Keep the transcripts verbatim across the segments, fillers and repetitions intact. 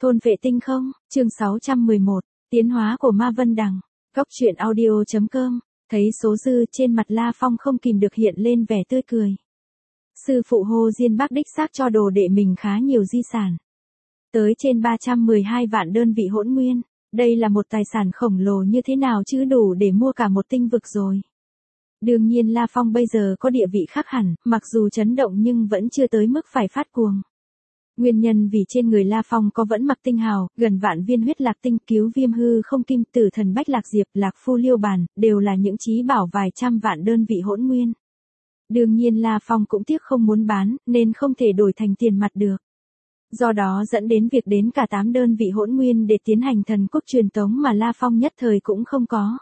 Thôn vệ tinh không, chương sáu trăm mười một, tiến hóa của Ma Vân Đằng, góc truyện audio.com, thấy số dư trên mặt La Phong không kìm được hiện lên vẻ tươi cười. Sư phụ Hồ Diên Bắc đích xác cho đồ đệ mình khá nhiều di sản. Tới trên ba trăm mười hai vạn đơn vị hỗn nguyên, đây là một tài sản khổng lồ như thế nào chứ đủ để mua cả một tinh vực rồi. Đương nhiên La Phong bây giờ có địa vị khác hẳn, mặc dù chấn động nhưng vẫn chưa tới mức phải phát cuồng. Nguyên nhân vì trên người La Phong có vẫn mặc tinh hào, gần vạn viên huyết lạc tinh, cứu viêm hư không kim, tử thần bách lạc diệp, lạc phu liêu bàn, đều là những chí bảo vài trăm vạn đơn vị hỗn nguyên. Đương nhiên La Phong cũng tiếc không muốn bán, nên không thể đổi thành tiền mặt được. Do đó dẫn đến việc đến cả tám đơn vị hỗn nguyên để tiến hành thần cúc truyền tống mà La Phong nhất thời cũng không có.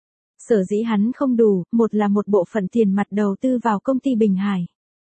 Sở dĩ hắn không đủ, một là một bộ phận tiền mặt đầu tư vào công ty Bình Hải.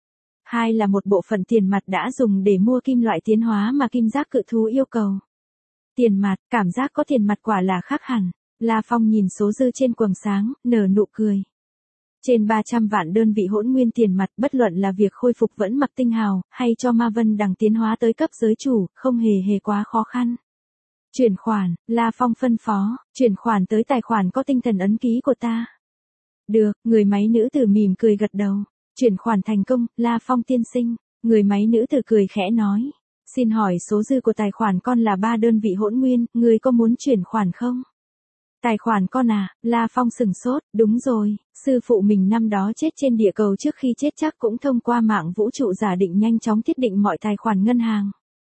Hai là một bộ phận tiền mặt đã dùng để mua kim loại tiến hóa mà kim giác cự thú yêu cầu. Tiền mặt, cảm giác có tiền mặt quả là khác hẳn. La Phong nhìn số dư trên quầng sáng, nở nụ cười. Trên ba trăm vạn đơn vị hỗn nguyên tiền mặt, bất luận là việc khôi phục vẫn mặc tinh hào, hay cho Ma Vân Đằng tiến hóa tới cấp giới chủ, không hề hề quá khó khăn. Chuyển khoản, La Phong phân phó, chuyển khoản tới tài khoản có tinh thần ấn ký của ta. Được, người máy nữ tử mỉm cười gật đầu. Chuyển khoản thành công, La Phong tiên sinh. Người máy nữ tử cười khẽ nói. Xin hỏi số dư của tài khoản con là ba đơn vị hỗn nguyên, người có muốn chuyển khoản không? Tài khoản con à, La Phong sừng sốt, đúng rồi, sư phụ mình năm đó chết trên địa cầu trước khi chết chắc cũng thông qua mạng vũ trụ giả định nhanh chóng thiết định mọi tài khoản ngân hàng.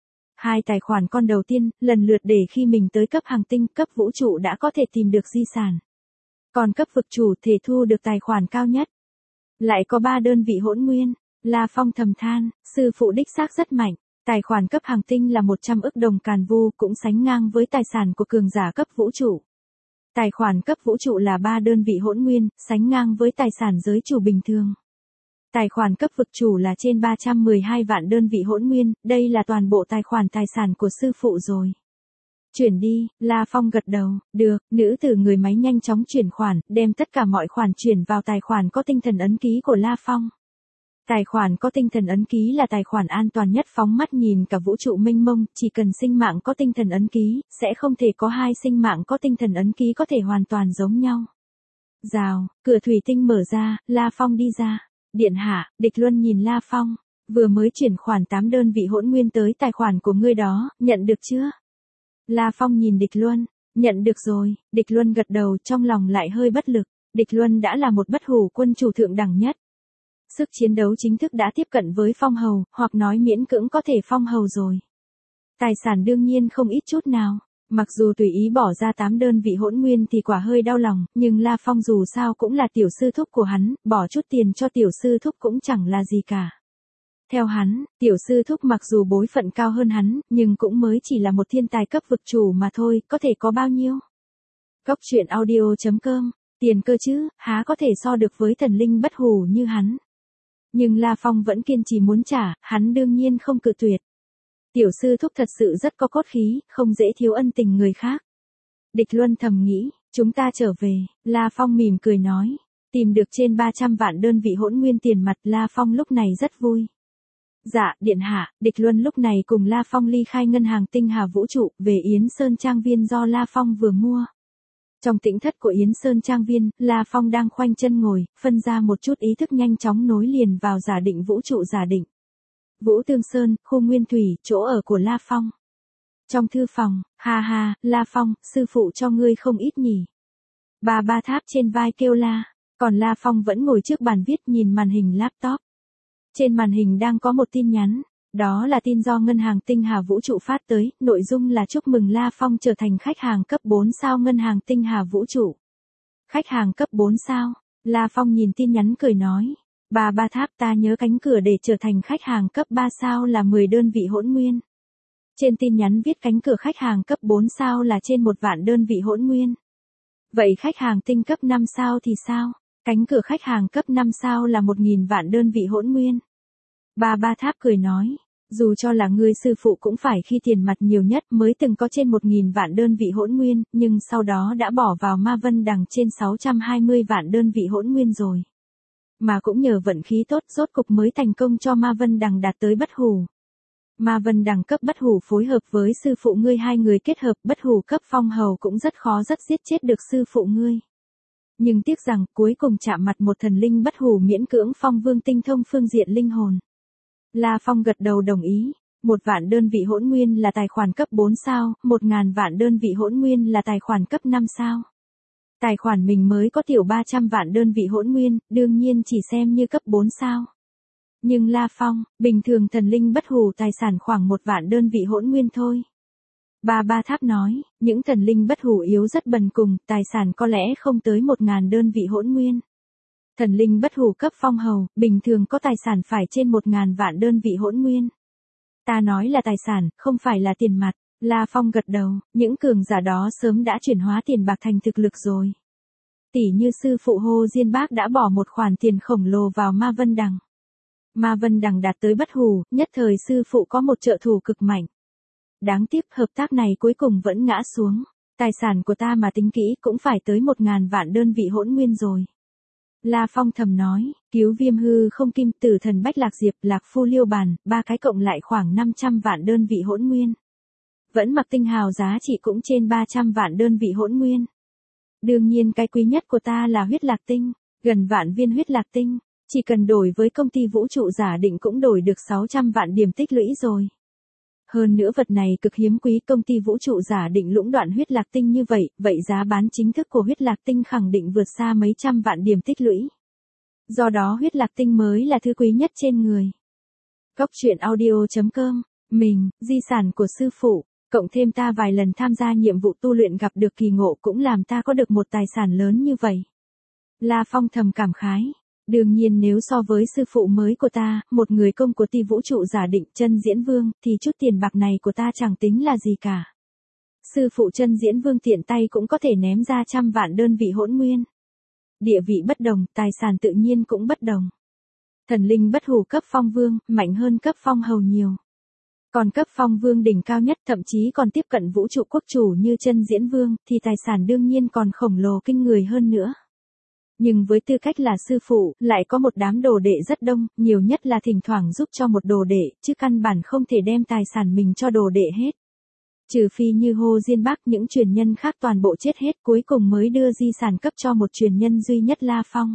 Hai tài khoản con đầu tiên, lần lượt để khi mình tới cấp hàng tinh, cấp vũ trụ đã có thể tìm được di sản. Còn cấp vực chủ thể thu được tài khoản cao nhất. Lại có ba đơn vị hỗn nguyên, La Phong thầm than, sư phụ đích xác rất mạnh. Tài khoản cấp hàng tinh là một trăm ức đồng càn vu, cũng sánh ngang với tài sản của cường giả cấp vũ trụ. Tài khoản cấp vũ trụ là ba đơn vị hỗn nguyên, sánh ngang với tài sản giới chủ bình thường. Tài khoản cấp vực chủ là trên ba trăm mười hai vạn đơn vị hỗn nguyên, đây là toàn bộ tài khoản tài sản của sư phụ rồi. Chuyển đi, La Phong gật đầu, được, nữ tử người máy nhanh chóng chuyển khoản, đem tất cả mọi khoản chuyển vào tài khoản có tinh thần ấn ký của La Phong. Tài khoản có tinh thần ấn ký là tài khoản an toàn nhất, phóng mắt nhìn cả vũ trụ mênh mông, chỉ cần sinh mạng có tinh thần ấn ký, sẽ không thể có hai sinh mạng có tinh thần ấn ký có thể hoàn toàn giống nhau. Rào, cửa thủy tinh mở ra, La Phong đi ra. Điện hạ, Địch Luân nhìn La Phong, vừa mới chuyển khoản tám đơn vị hỗn nguyên tới tài khoản của ngươi đó, nhận được chưa? La Phong nhìn Địch Luân, nhận được rồi, Địch Luân gật đầu, trong lòng lại hơi bất lực. Địch Luân đã là một bất hủ quân chủ thượng đẳng nhất. Sức chiến đấu chính thức đã tiếp cận với phong hầu, hoặc nói miễn cưỡng có thể phong hầu rồi. Tài sản đương nhiên không ít chút nào. Mặc dù tùy ý bỏ ra tám đơn vị hỗn nguyên thì quả hơi đau lòng, nhưng La Phong dù sao cũng là tiểu sư thúc của hắn, bỏ chút tiền cho tiểu sư thúc cũng chẳng là gì cả. Theo hắn, tiểu sư thúc mặc dù bối phận cao hơn hắn, nhưng cũng mới chỉ là một thiên tài cấp vực chủ mà thôi, có thể có bao nhiêu? Góc truyện audio.com, tiền cơ chứ, há có thể so được với thần linh bất hủ như hắn. Nhưng La Phong vẫn kiên trì muốn trả, hắn đương nhiên không cự tuyệt. Tiểu sư thúc thật sự rất có cốt khí, không dễ thiếu ân tình người khác. Địch Luân thầm nghĩ, chúng ta trở về, La Phong mỉm cười nói. Tìm được trên ba trăm vạn đơn vị hỗn nguyên tiền mặt, La Phong lúc này rất vui. Dạ, điện hạ, Địch Luân lúc này cùng La Phong ly khai ngân hàng tinh hà vũ trụ, về Yến Sơn Trang Viên do La Phong vừa mua. Trong tĩnh thất của Yến Sơn Trang Viên, La Phong đang khoanh chân ngồi, phân ra một chút ý thức nhanh chóng nối liền vào giả định vũ trụ giả định. Vũ Tương Sơn, khu Nguyên Thủy, chỗ ở của La Phong. Trong thư phòng, ha ha, La Phong, sư phụ cho ngươi không ít nhỉ. Bà Ba Tháp trên vai kêu la, còn La Phong vẫn ngồi trước bàn viết nhìn màn hình laptop. Trên màn hình đang có một tin nhắn, đó là tin do ngân hàng tinh hà vũ trụ phát tới, nội dung là chúc mừng La Phong trở thành khách hàng cấp bốn sao ngân hàng tinh hà vũ trụ. Khách hàng cấp bốn sao, La Phong nhìn tin nhắn cười nói. Bà Ba Tháp, ta nhớ cánh cửa để trở thành khách hàng cấp ba sao là mười đơn vị hỗn nguyên. Trên tin nhắn viết cánh cửa khách hàng cấp bốn sao là trên một vạn đơn vị hỗn nguyên. Vậy khách hàng tinh cấp năm sao thì sao? Cánh cửa khách hàng cấp năm sao là một nghìn vạn đơn vị hỗn nguyên. Bà Ba Tháp cười nói, dù cho là ngươi sư phụ cũng phải khi tiền mặt nhiều nhất mới từng có trên một nghìn vạn đơn vị hỗn nguyên, nhưng sau đó đã bỏ vào Ma Vân Đằng trên sáu trăm hai mươi vạn đơn vị hỗn nguyên rồi. Mà cũng nhờ vận khí tốt, rốt cục mới thành công cho Ma Vân Đằng đạt tới bất hủ. Ma Vân Đằng cấp bất hủ phối hợp với sư phụ ngươi hai người kết hợp bất hủ cấp phong hầu cũng rất khó rất giết chết được sư phụ ngươi. Nhưng tiếc rằng cuối cùng chạm mặt một thần linh bất hủ miễn cưỡng phong vương tinh thông phương diện linh hồn. La Phong gật đầu đồng ý. Một vạn đơn vị hỗn nguyên là tài khoản cấp bốn sao, một ngàn vạn đơn vị hỗn nguyên là tài khoản cấp năm sao. Tài khoản mình mới có tiểu ba trăm vạn đơn vị hỗn nguyên, đương nhiên chỉ xem như cấp bốn sao. Nhưng La Phong, bình thường thần linh bất hủ tài sản khoảng một vạn đơn vị hỗn nguyên thôi. Ba Ba Tháp nói, những thần linh bất hủ yếu rất bần cùng, tài sản có lẽ không tới một ngàn đơn vị hỗn nguyên. Thần linh bất hủ cấp phong hầu, bình thường có tài sản phải trên một ngàn vạn đơn vị hỗn nguyên. Ta nói là tài sản, không phải là tiền mặt. La Phong gật đầu, những cường giả đó sớm đã chuyển hóa tiền bạc thành thực lực rồi. Tỷ như sư phụ Hồ Diên Bác đã bỏ một khoản tiền khổng lồ vào Ma Vân Đằng. Ma Vân Đằng đạt tới bất hủ, nhất thời sư phụ có một trợ thủ cực mạnh. Đáng tiếc hợp tác này cuối cùng vẫn ngã xuống. Tài sản của ta mà tính kỹ cũng phải tới một ngàn vạn đơn vị hỗn nguyên rồi. La Phong thầm nói, cứu viêm hư không kim tử thần bách lạc diệp lạc phu liêu bàn, ba cái cộng lại khoảng năm trăm vạn đơn vị hỗn nguyên. Vẫn mặc tinh hào giá trị cũng trên ba trăm vạn đơn vị hỗn nguyên. Đương nhiên cái quý nhất của ta là huyết lạc tinh, gần vạn viên huyết lạc tinh, chỉ cần đổi với công ty vũ trụ giả định cũng đổi được sáu trăm vạn điểm tích lũy rồi. Hơn nữa vật này cực hiếm quý, công ty vũ trụ giả định lũng đoạn huyết lạc tinh như vậy, vậy giá bán chính thức của huyết lạc tinh khẳng định vượt xa mấy trăm vạn điểm tích lũy. Do đó huyết lạc tinh mới là thứ quý nhất trên người. Góc truyện audio chấm com, mình, di sản của sư phụ, cộng thêm ta vài lần tham gia nhiệm vụ tu luyện gặp được kỳ ngộ cũng làm ta có được một tài sản lớn như vậy. La Phong thầm cảm khái. Đương nhiên nếu so với sư phụ mới của ta, một người công của ty vũ trụ giả định chân diễn vương, thì chút tiền bạc này của ta chẳng tính là gì cả. Sư phụ chân diễn vương tiện tay cũng có thể ném ra trăm vạn đơn vị hỗn nguyên. Địa vị bất đồng, tài sản tự nhiên cũng bất đồng. Thần linh bất hủ cấp phong vương, mạnh hơn cấp phong hầu nhiều. Còn cấp phong vương đỉnh cao nhất thậm chí còn tiếp cận vũ trụ quốc chủ như chân diễn vương, thì tài sản đương nhiên còn khổng lồ kinh người hơn nữa. Nhưng với tư cách là sư phụ, lại có một đám đồ đệ rất đông, nhiều nhất là thỉnh thoảng giúp cho một đồ đệ, chứ căn bản không thể đem tài sản mình cho đồ đệ hết. Trừ phi như Hồ Diên Bác, những truyền nhân khác toàn bộ chết hết, cuối cùng mới đưa di sản cấp cho một truyền nhân duy nhất La Phong.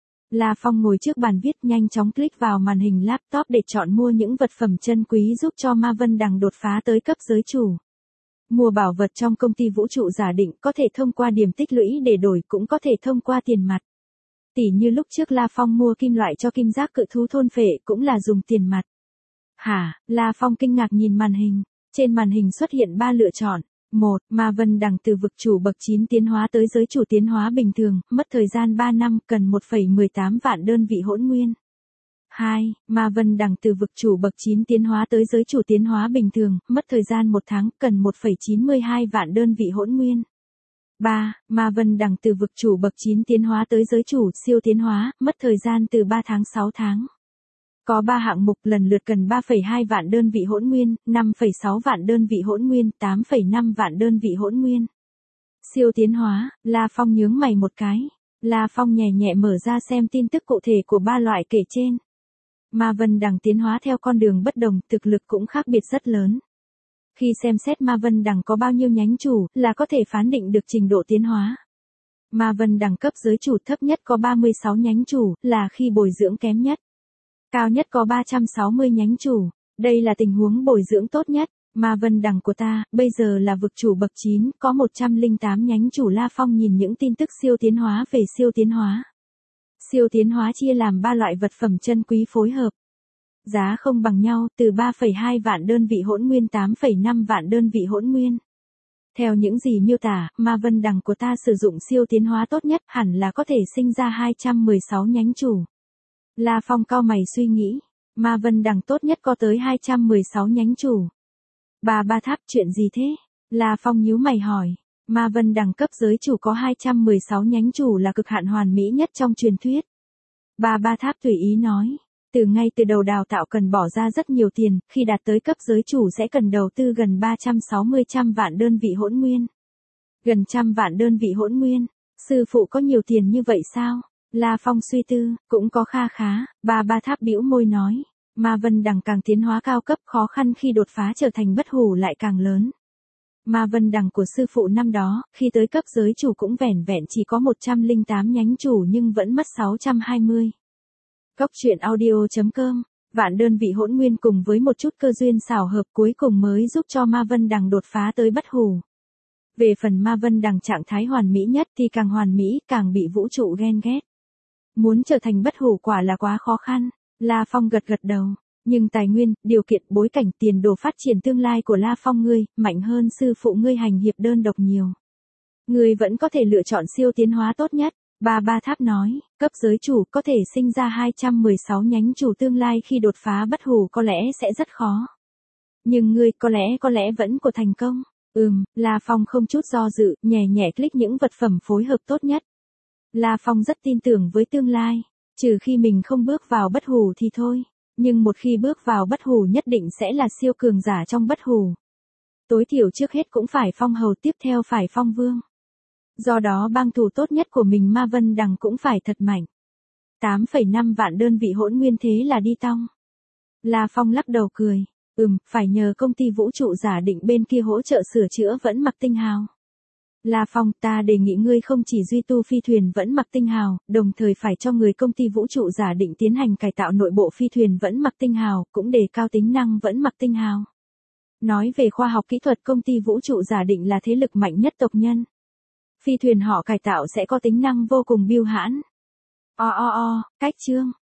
La Phong ngồi trước bàn viết, nhanh chóng click vào màn hình laptop để chọn mua những vật phẩm chân quý giúp cho Ma Vân Đằng đột phá tới cấp giới chủ. Mua bảo vật trong công ty vũ trụ giả định có thể thông qua điểm tích lũy để đổi, cũng có thể thông qua tiền mặt. Tỷ như lúc trước La Phong mua kim loại cho kim giác cự thú thôn phệ cũng là dùng tiền mặt. Hả? La Phong kinh ngạc nhìn màn hình. Trên màn hình xuất hiện ba lựa chọn. một. Ma Vân Đằng từ vực chủ bậc chín tiến hóa tới giới chủ tiến hóa bình thường, mất thời gian ba năm, cần một phẩy mười tám vạn đơn vị hỗn nguyên. hai. Ma Vân Đằng từ vực chủ bậc chín tiến hóa tới giới chủ tiến hóa bình thường, mất thời gian một tháng, cần một phẩy chín mươi hai vạn đơn vị hỗn nguyên. ba. Ma Vân Đằng từ vực chủ bậc chín tiến hóa tới giới chủ siêu tiến hóa, mất thời gian từ ba tháng sáu tháng. Có ba hạng mục, lần lượt cần ba phẩy hai vạn đơn vị hỗn nguyên, năm phẩy sáu vạn đơn vị hỗn nguyên, tám phẩy năm vạn đơn vị hỗn nguyên. Siêu tiến hóa, La Phong nhướng mày một cái. La Phong nhẹ nhẹ mở ra xem tin tức cụ thể của ba loại kể trên. Ma Vân Đằng tiến hóa theo con đường bất đồng, thực lực cũng khác biệt rất lớn. Khi xem xét Ma Vân Đằng có bao nhiêu nhánh chủ, là có thể phán định được trình độ tiến hóa. Ma Vân Đằng cấp giới chủ thấp nhất có ba mươi sáu nhánh chủ, là khi bồi dưỡng kém nhất. Cao nhất có ba trăm sáu mươi nhánh chủ, đây là tình huống bồi dưỡng tốt nhất. Ma Vân Đằng của ta, bây giờ là vực chủ bậc chín, có một trăm lẻ tám nhánh chủ. La Phong nhìn những tin tức siêu tiến hóa về siêu tiến hóa. Siêu tiến hóa chia làm ba loại vật phẩm chân quý phối hợp. Giá không bằng nhau, từ ba phẩy hai vạn đơn vị hỗn nguyên, tám phẩy năm vạn đơn vị hỗn nguyên. Theo những gì miêu tả, Ma Vân Đằng của ta sử dụng siêu tiến hóa tốt nhất, hẳn là có thể sinh ra hai trăm mười sáu nhánh chủ. La Phong cau mày suy nghĩ, Ma Vân Đằng tốt nhất có tới hai trăm mười sáu nhánh chủ. Bà Ba Tháp, chuyện gì thế? La Phong nhíu mày hỏi. Ma Vân Đằng cấp giới chủ có hai trăm mười sáu nhánh chủ là cực hạn hoàn mỹ nhất trong truyền thuyết. Bà Ba Tháp tùy ý nói. Từ ngay từ đầu đào tạo cần bỏ ra rất nhiều tiền, khi đạt tới cấp giới chủ sẽ cần đầu tư gần ba trăm sáu mươi trăm vạn đơn vị hỗn nguyên. Gần trăm vạn đơn vị hỗn nguyên, sư phụ có nhiều tiền như vậy sao? La Phong suy tư, cũng có kha khá. Bà Ba Tháp bĩu môi nói, Ma Vân Đằng càng tiến hóa cao cấp, khó khăn khi đột phá trở thành bất hủ lại càng lớn. Ma Vân Đằng của sư phụ năm đó, khi tới cấp giới chủ cũng vẻn vẹn chỉ có một trăm lẻ tám nhánh chủ nhưng vẫn mất sáu trăm hai mươi. Góc truyện audio.com, vạn đơn vị hỗn nguyên cùng với một chút cơ duyên xảo hợp cuối cùng mới giúp cho Ma Vân Đằng đột phá tới bất hủ. Về phần Ma Vân Đằng trạng thái hoàn mỹ nhất thì càng hoàn mỹ, càng bị vũ trụ ghen ghét. Muốn trở thành bất hủ quả là quá khó khăn. La Phong gật gật đầu. Nhưng tài nguyên, điều kiện, bối cảnh, tiền đồ phát triển tương lai của La Phong ngươi, mạnh hơn sư phụ ngươi hành hiệp đơn độc nhiều. Ngươi vẫn có thể lựa chọn siêu tiến hóa tốt nhất. Ba Ba Tháp nói, cấp giới chủ có thể sinh ra hai trăm mười sáu nhánh chủ tương lai khi đột phá bất hủ có lẽ sẽ rất khó. Nhưng ngươi có lẽ có lẽ vẫn có thành công. Ừm, La Phong không chút do dự, nhẹ nhẹ click những vật phẩm phối hợp tốt nhất. La Phong rất tin tưởng với tương lai, trừ khi mình không bước vào bất hủ thì thôi. Nhưng một khi bước vào bất hủ nhất định sẽ là siêu cường giả trong bất hủ. Tối thiểu trước hết cũng phải phong hầu, tiếp theo phải phong vương. Do đó bang thủ tốt nhất của mình Ma Vân Đằng cũng phải thật mạnh. tám phẩy năm vạn đơn vị hỗn nguyên thế là đi tong. La Phong lắc đầu cười. Ừm, phải nhờ công ty vũ trụ giả định bên kia hỗ trợ sửa chữa vẫn mặc tinh hào. La Phong, ta đề nghị ngươi không chỉ duy tu phi thuyền vẫn mặc tinh hào, đồng thời phải cho người công ty vũ trụ giả định tiến hành cải tạo nội bộ phi thuyền vẫn mặc tinh hào, cũng đề cao tính năng vẫn mặc tinh hào. Nói về khoa học kỹ thuật, công ty vũ trụ giả định là thế lực mạnh nhất tộc nhân. Phi thuyền họ cải tạo sẽ có tính năng vô cùng biêu hãn. O o o, cách chương.